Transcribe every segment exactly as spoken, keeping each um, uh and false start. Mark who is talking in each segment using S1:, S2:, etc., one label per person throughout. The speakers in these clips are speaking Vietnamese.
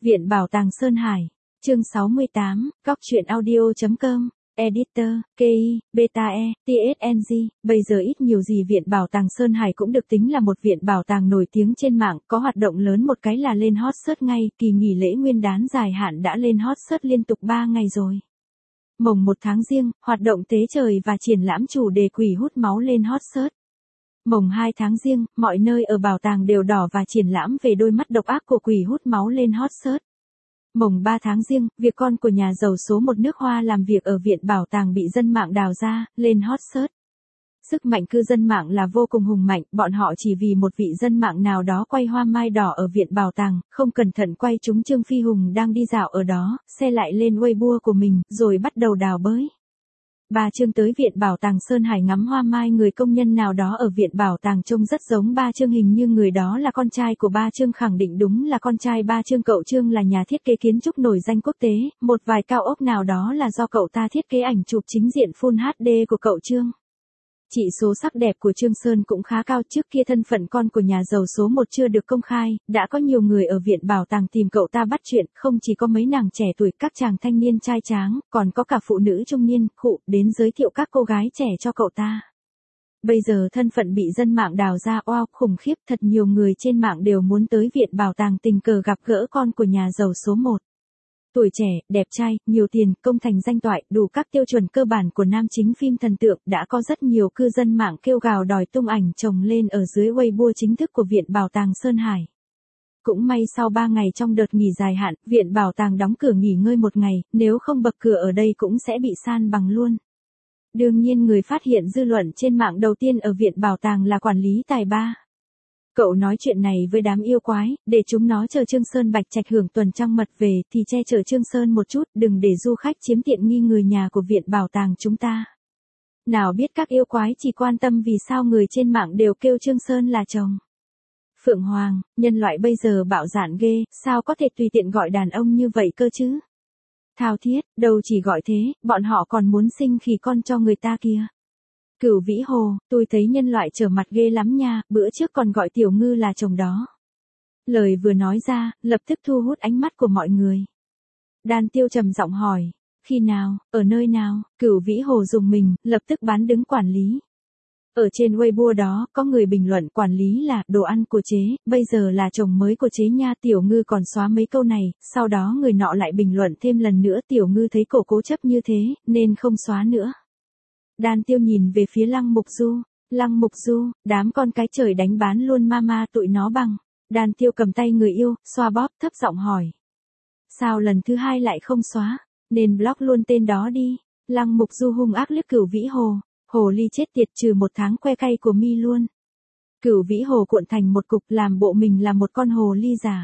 S1: Viện Bảo tàng Sơn Hải, chương sáu mươi tám, góc truyện audio.com, Editor, ca i, Beta E, tê ét en giê, bây giờ ít nhiều gì Viện Bảo tàng Sơn Hải cũng được tính là một viện bảo tàng nổi tiếng trên mạng, có hoạt động lớn một cái là lên hot search ngay, kỳ nghỉ lễ nguyên đán dài hạn đã lên hot search liên tục ba ngày rồi. Mồng một tháng Giêng, hoạt động tế trời và triển lãm chủ đề quỷ hút máu lên hot search. Mồng hai tháng Giêng, mọi nơi ở bảo tàng đều đỏ và triển lãm về đôi mắt độc ác của quỷ hút máu lên hot search. Mồng ba tháng Giêng, việc con của nhà giàu số một nước Hoa làm việc ở viện bảo tàng bị dân mạng đào ra, lên hot search. Sức mạnh cư dân mạng là vô cùng hùng mạnh, bọn họ chỉ vì một vị dân mạng nào đó quay hoa mai đỏ ở viện bảo tàng, không cẩn thận quay trúng Trương Phi Hùng đang đi dạo ở đó, xe lại lên Weibo của mình, rồi bắt đầu đào bới. Ba Trương tới viện bảo tàng Sơn Hải ngắm hoa mai, người công nhân nào đó ở viện bảo tàng trông rất giống ba Trương, hình như người đó là con trai của ba Trương, khẳng định đúng là con trai ba Trương. Cậu Trương là nhà thiết kế kiến trúc nổi danh quốc tế, một vài cao ốc nào đó là do cậu ta thiết kế. Ảnh chụp chính diện Full hát đê của cậu Trương. Chỉ số sắc đẹp của Trương Sơn cũng khá cao, trước kia thân phận con của nhà giàu số một chưa được công khai, đã có nhiều người ở viện bảo tàng tìm cậu ta bắt chuyện, không chỉ có mấy nàng trẻ tuổi, các chàng thanh niên trai tráng, còn có cả phụ nữ trung niên, khụ, đến giới thiệu các cô gái trẻ cho cậu ta. Bây giờ thân phận bị dân mạng đào ra, oao, khủng khiếp, thật nhiều người trên mạng đều muốn tới viện bảo tàng tình cờ gặp gỡ con của nhà giàu số một. Tuổi trẻ, đẹp trai, nhiều tiền, công thành danh toại, đủ các tiêu chuẩn cơ bản của nam chính phim thần tượng, đã có rất nhiều cư dân mạng kêu gào đòi tung ảnh chồng lên ở dưới Weibo chính thức của Viện Bảo tàng Sơn Hải. Cũng may sau ba ngày trong đợt nghỉ dài hạn, Viện Bảo tàng đóng cửa nghỉ ngơi một ngày, nếu không bậc cửa ở đây cũng sẽ bị san bằng luôn. Đương nhiên người phát hiện dư luận trên mạng đầu tiên ở Viện Bảo tàng là quản lý Tài Ba. Cậu nói chuyện này với đám yêu quái, để chúng nó chờ Trương Sơn Bạch Trạch hưởng tuần trăng mật về thì che chở Trương Sơn một chút, đừng để du khách chiếm tiện nghi người nhà của viện bảo tàng chúng ta. Nào biết các yêu quái chỉ quan tâm vì sao người trên mạng đều kêu Trương Sơn là chồng. Phượng Hoàng, nhân loại bây giờ bạo dạn ghê, sao có thể tùy tiện gọi đàn ông như vậy cơ chứ? Thao thiết, đâu chỉ gọi thế, bọn họ còn muốn sinh khỉ con cho người ta kìa. Cửu Vĩ Hồ, tôi thấy nhân loại trở mặt ghê lắm nha, bữa trước còn gọi Tiểu Ngư là chồng đó. Lời vừa nói ra, lập tức thu hút ánh mắt của mọi người. Đan Tiêu trầm giọng hỏi, khi nào, ở nơi nào? Cửu Vĩ Hồ dùng mình, lập tức bán đứng quản lý. Ở trên Weibo đó, có người bình luận quản lý là đồ ăn của chế, bây giờ là chồng mới của chế nha. Tiểu Ngư còn xóa mấy câu này, sau đó người nọ lại bình luận thêm lần nữa. Tiểu Ngư thấy cổ cố chấp như thế, nên không xóa nữa. Đan Tiêu nhìn về phía Lăng Mục Du, Lăng Mục Du, đám con cái trời đánh bán luôn mama tụi nó bằng. Đan Tiêu cầm tay người yêu, xoa bóp, thấp giọng hỏi. Sao lần thứ hai lại không xóa, nên block luôn tên đó đi. Lăng Mục Du hung ác liếc Cửu Vĩ Hồ, hồ ly chết tiệt, trừ một tháng que cay của mi luôn. Cửu Vĩ Hồ cuộn thành một cục làm bộ mình là một con hồ ly già.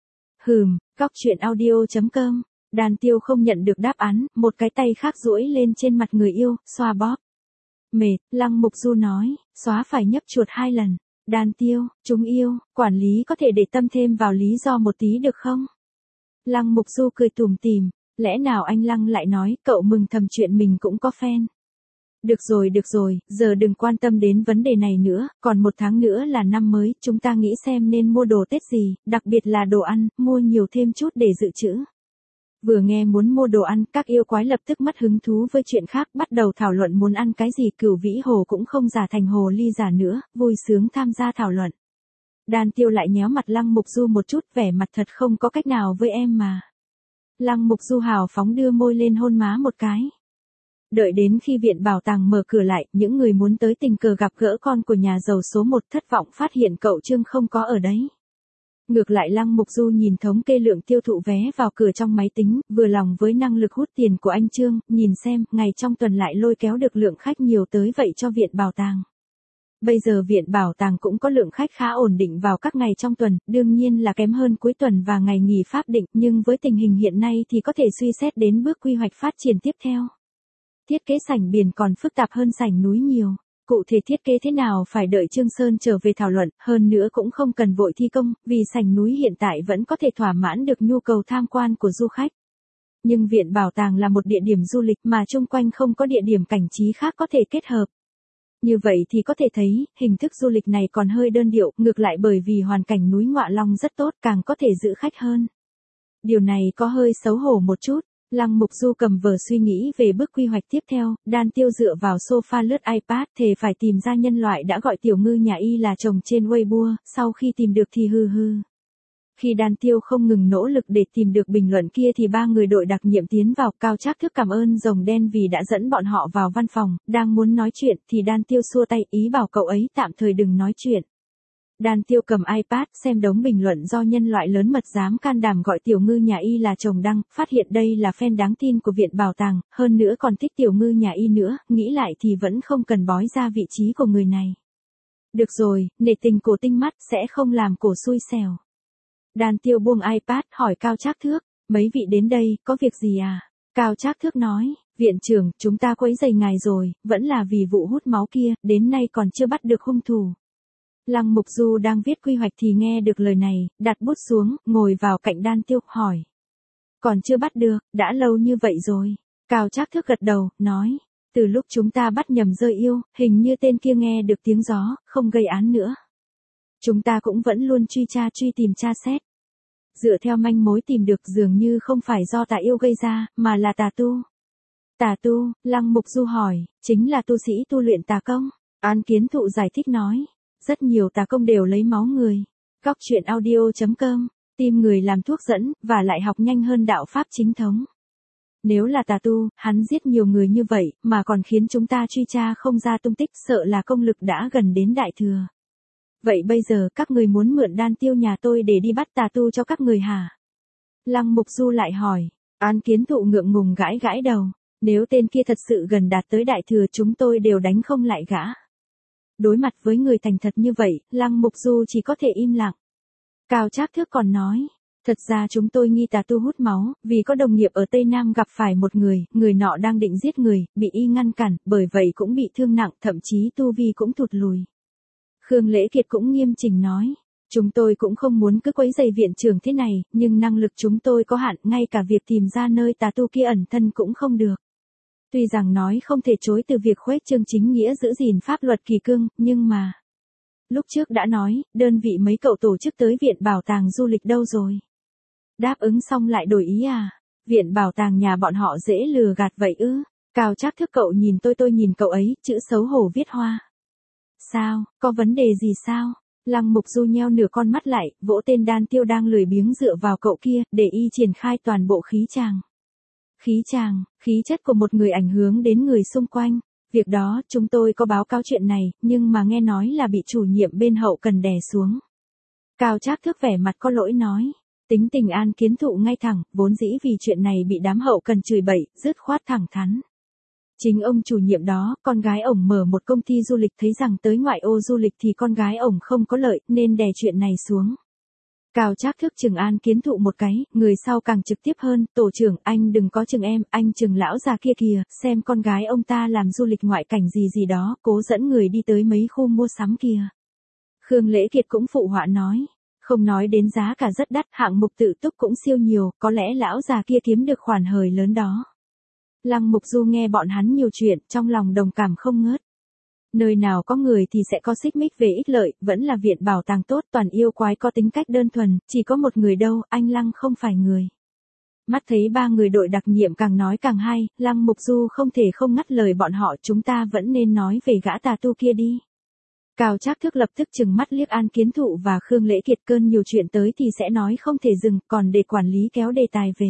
S1: Hừm, góc truyện audio.com. Đan Tiêu không nhận được đáp án, một cái tay khác duỗi lên trên mặt người yêu, xoa bóp. Mệt, Lăng Mục Du nói, xóa phải nhấp chuột hai lần. Đan Tiêu, chúng yêu, quản lý có thể để tâm thêm vào lý do một tí được không? Lăng Mục Du cười tủm tỉm, lẽ nào anh Lăng lại nói, cậu mừng thầm chuyện mình cũng có fan. Được rồi được rồi, giờ đừng quan tâm đến vấn đề này nữa, còn một tháng nữa là năm mới, chúng ta nghĩ xem nên mua đồ Tết gì, đặc biệt là đồ ăn, mua nhiều thêm chút để dự trữ. Vừa nghe muốn mua đồ ăn, các yêu quái lập tức mất hứng thú với chuyện khác, bắt đầu thảo luận muốn ăn cái gì. Cửu Vĩ Hồ cũng không giả thành hồ ly giả nữa, vui sướng tham gia thảo luận. Đan Tiêu lại nhéo mặt Lăng Mục Du một chút, vẻ mặt thật không có cách nào với em mà. Lăng Mục Du hào phóng đưa môi lên hôn má một cái. Đợi đến khi viện bảo tàng mở cửa lại, những người muốn tới tình cờ gặp gỡ con của nhà giàu số một thất vọng phát hiện cậu Trương không có ở đấy. Ngược lại Lăng Mục Du nhìn thống kê lượng tiêu thụ vé vào cửa trong máy tính, vừa lòng với năng lực hút tiền của anh Trương, nhìn xem, ngày trong tuần lại lôi kéo được lượng khách nhiều tới vậy cho viện bảo tàng. Bây giờ viện bảo tàng cũng có lượng khách khá ổn định vào các ngày trong tuần, đương nhiên là kém hơn cuối tuần và ngày nghỉ pháp định, nhưng với tình hình hiện nay thì có thể suy xét đến bước quy hoạch phát triển tiếp theo. Thiết kế sảnh biển còn phức tạp hơn sảnh núi nhiều. Cụ thể thiết kế thế nào phải đợi Trương Sơn trở về thảo luận, hơn nữa cũng không cần vội thi công, vì sảnh núi hiện tại vẫn có thể thỏa mãn được nhu cầu tham quan của du khách. Nhưng viện bảo tàng là một địa điểm du lịch mà chung quanh không có địa điểm cảnh trí khác có thể kết hợp. Như vậy thì có thể thấy, hình thức du lịch này còn hơi đơn điệu, ngược lại bởi vì hoàn cảnh núi Ngọa Long rất tốt, càng có thể giữ khách hơn. Điều này có hơi xấu hổ một chút. Lăng Mục Du cầm vở suy nghĩ về bước quy hoạch tiếp theo, Đan Tiêu dựa vào sofa lướt iPad thề phải tìm ra nhân loại đã gọi Tiểu Ngư nhà y là chồng trên Weibo, sau khi tìm được thì hừ hừ. Khi Đan Tiêu không ngừng nỗ lực để tìm được bình luận kia thì ba người đội đặc nhiệm tiến vào, Cao Trác Thức cảm ơn rồng đen vì đã dẫn bọn họ vào văn phòng, đang muốn nói chuyện thì Đan Tiêu xua tay ý bảo cậu ấy tạm thời đừng nói chuyện. Đan Tiêu cầm iPad xem đống bình luận do nhân loại lớn mật dám can đảm gọi Tiểu Ngư nhà y là chồng đăng, phát hiện đây là fan đáng tin của viện bảo tàng, hơn nữa còn thích Tiểu Ngư nhà y nữa, nghĩ lại thì vẫn không cần bói ra vị trí của người này. Được rồi, nể tình cổ tinh mắt sẽ không làm cổ xui xẻo. Đan Tiêu buông iPad hỏi Cao Trác Thước, mấy vị đến đây, có việc gì à? Cao Trác Thước nói, viện trưởng, chúng ta quấy rầy ngài rồi, vẫn là vì vụ hút máu kia, đến nay còn chưa bắt được hung thủ. Lăng Mục Du đang viết quy hoạch thì nghe được lời này, đặt bút xuống, ngồi vào cạnh Đan Tiêu, hỏi. Còn chưa bắt được, đã lâu như vậy rồi. Cao Trác Thước gật đầu, nói, từ lúc chúng ta bắt nhầm rơi yêu, hình như tên kia nghe được tiếng gió, không gây án nữa. Chúng ta cũng vẫn luôn truy tra truy tìm tra xét. Dựa theo manh mối tìm được dường như không phải do tà yêu gây ra, mà là tà tu. Tà tu, Lăng Mục Du hỏi, chính là tu sĩ tu luyện tà công. An Kiến Thụ giải thích nói, rất nhiều tà công đều lấy máu người. Góc truyện audio chấm com, tìm người làm thuốc dẫn, và lại học nhanh hơn đạo pháp chính thống. Nếu là tà tu, hắn giết nhiều người như vậy, mà còn khiến chúng ta truy tra không ra tung tích, sợ là công lực đã gần đến đại thừa. Vậy bây giờ các người muốn mượn Đan Tiêu nhà tôi để đi bắt tà tu cho các người hả? Lăng Mục Du lại hỏi. An Kiến Thụ ngượng ngùng gãi gãi đầu. Nếu tên kia thật sự gần đạt tới đại thừa chúng tôi đều đánh không lại gã. Đối mặt với người thành thật như vậy, Lăng Mục Du chỉ có thể im lặng. Cao Trác Thước còn nói. Thật ra chúng tôi nghi tà tu hút máu, vì có đồng nghiệp ở Tây Nam gặp phải một người, người nọ đang định giết người, bị y ngăn cản, bởi vậy cũng bị thương nặng, thậm chí tu vi cũng tụt lùi. Khương Lễ Kiệt cũng nghiêm chỉnh nói, chúng tôi cũng không muốn cứ quấy rầy viện trưởng thế này, nhưng năng lực chúng tôi có hạn, ngay cả việc tìm ra nơi tà tu kia ẩn thân cũng không được. Tuy rằng nói không thể chối từ việc khuếch trương chính nghĩa giữ gìn pháp luật kỳ cương, nhưng mà... Lúc trước đã nói, đơn vị mấy cậu tổ chức tới viện bảo tàng du lịch đâu rồi? Đáp ứng xong lại đổi ý à? Viện bảo tàng nhà bọn họ dễ lừa gạt vậy ư? Cao Trác Thức cậu nhìn tôi tôi nhìn cậu ấy, chữ xấu hổ viết hoa. Sao, có vấn đề gì sao? Lăng Mục Du nheo nửa con mắt lại, vỗ tên Đan Tiêu đang lười biếng dựa vào cậu kia, để y triển khai toàn bộ khí tràng. Khí tràng, khí chất của một người ảnh hưởng đến người xung quanh. Việc đó, chúng tôi có báo cáo chuyện này, nhưng mà nghe nói là bị chủ nhiệm bên hậu cần đè xuống. Cao Trác Thước vẻ mặt có lỗi nói. Tính tình An Kiến Thụ ngay thẳng, vốn dĩ vì chuyện này bị đám hậu cần chửi bậy, dứt khoát thẳng thắn. Chính ông chủ nhiệm đó, con gái ổng mở một công ty du lịch thấy rằng tới ngoại ô du lịch thì con gái ổng không có lợi, nên đè chuyện này xuống. Cao Trác Thức chừng An Kiến Thụ một cái, người sau càng trực tiếp hơn, tổ trưởng, anh đừng có chừng em, anh chừng lão già kia kìa, xem con gái ông ta làm du lịch ngoại cảnh gì gì đó, cố dẫn người đi tới mấy khu mua sắm kìa. Khương Lễ Kiệt cũng phụ họa nói. Không nói đến giá cả rất đắt, hạng mục tự túc cũng siêu nhiều, có lẽ lão già kia kiếm được khoản hời lớn đó. Lăng Mục Du nghe bọn hắn nhiều chuyện, trong lòng đồng cảm không ngớt. Nơi nào có người thì sẽ có xích mích về ích lợi, vẫn là viện bảo tàng tốt, toàn yêu quái có tính cách đơn thuần, chỉ có một người đâu, anh Lăng không phải người. Mắt thấy ba người đội đặc nhiệm càng nói càng hay, Lăng Mục Du không thể không ngắt lời bọn họ, chúng ta vẫn nên nói về gã tà tu kia đi. Cao Trác Thức lập tức trừng mắt liếc An Kiến Thụ và Khương Lễ Kiệt, cơn nhiều chuyện tới thì sẽ nói không thể dừng, còn để quản lý kéo đề tài về.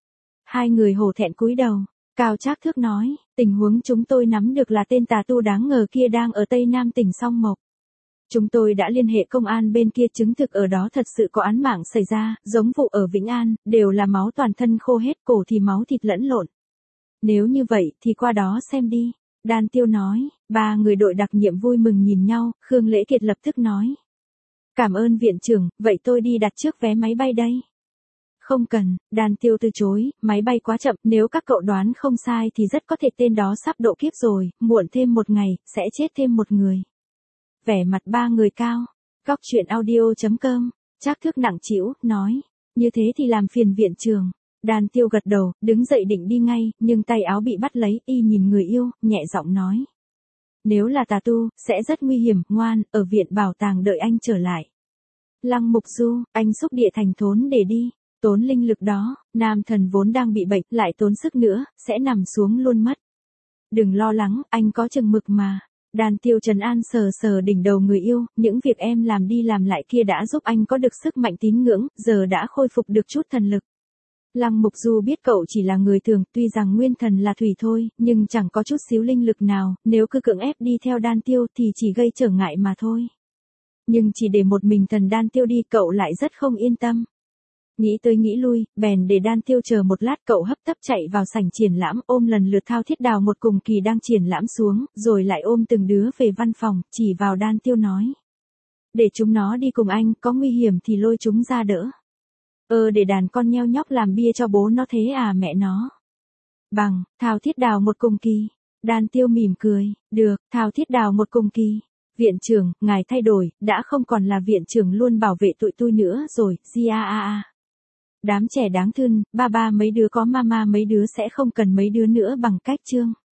S1: Hai người hổ thẹn cúi đầu, Cao Trác Thức nói, tình huống chúng tôi nắm được là tên tà tu đáng ngờ kia đang ở Tây Nam tỉnh Song Mộc. Chúng tôi đã liên hệ công an bên kia chứng thực ở đó thật sự có án mạng xảy ra, giống vụ ở Vĩnh An, đều là máu toàn thân khô hết, cổ thì máu thịt lẫn lộn. Nếu như vậy thì qua đó xem đi. Đan Tiêu nói, ba người đội đặc nhiệm vui mừng nhìn nhau, Khương Lễ Kiệt lập tức nói. Cảm ơn viện trưởng, vậy tôi đi đặt trước vé máy bay đây. Không cần, Đan Tiêu từ chối, máy bay quá chậm, nếu các cậu đoán không sai thì rất có thể tên đó sắp độ kiếp rồi, muộn thêm một ngày, sẽ chết thêm một người. Vẻ mặt ba người cao, góc truyện audio chấm com, Trác Thước nặng trĩu, nói, như thế thì làm phiền viện trưởng. Đan Tiêu gật đầu, đứng dậy định đi ngay, nhưng tay áo bị bắt lấy, y nhìn người yêu, nhẹ giọng nói. Nếu là tà tu, sẽ rất nguy hiểm, ngoan, ở viện bảo tàng đợi anh trở lại. Lăng Mục Du, anh xúc địa thành thốn để đi. Tốn linh lực đó, nam thần vốn đang bị bệnh, lại tốn sức nữa, sẽ nằm xuống luôn mất. Đừng lo lắng, anh có chừng mực mà. Đan Tiêu trấn an sờ sờ đỉnh đầu người yêu, những việc em làm đi làm lại kia đã giúp anh có được sức mạnh tín ngưỡng, giờ đã khôi phục được chút thần lực. Lăng Mục Du biết cậu chỉ là người thường, tuy rằng nguyên thần là thủy thôi, nhưng chẳng có chút xíu linh lực nào, nếu cứ cưỡng ép đi theo Đan Tiêu thì chỉ gây trở ngại mà thôi. Nhưng chỉ để một mình thần Đan Tiêu đi cậu lại rất không yên tâm. Nghĩ tới nghĩ lui, bèn để Đan Tiêu chờ một lát, cậu hấp tấp chạy vào sảnh triển lãm, ôm lần lượt Thao Thiết Đào một cùng kỳ đang triển lãm xuống, rồi lại ôm từng đứa về văn phòng, chỉ vào Đan Tiêu nói. Để chúng nó đi cùng anh, có nguy hiểm thì lôi chúng ra đỡ. Ờ để đàn con nheo nhóc làm bia cho bố nó thế à mẹ nó. Bằng, Thao Thiết Đào một cùng kỳ. Đan Tiêu mỉm cười, được, Thao Thiết Đào một cùng kỳ. Viện trưởng, ngài thay đổi, đã không còn là viện trưởng luôn bảo vệ tụi tôi nữa rồi, gi a a a. Đám trẻ đáng thương, ba ba mấy đứa có mama mấy đứa sẽ không cần mấy đứa nữa bằng cách chương.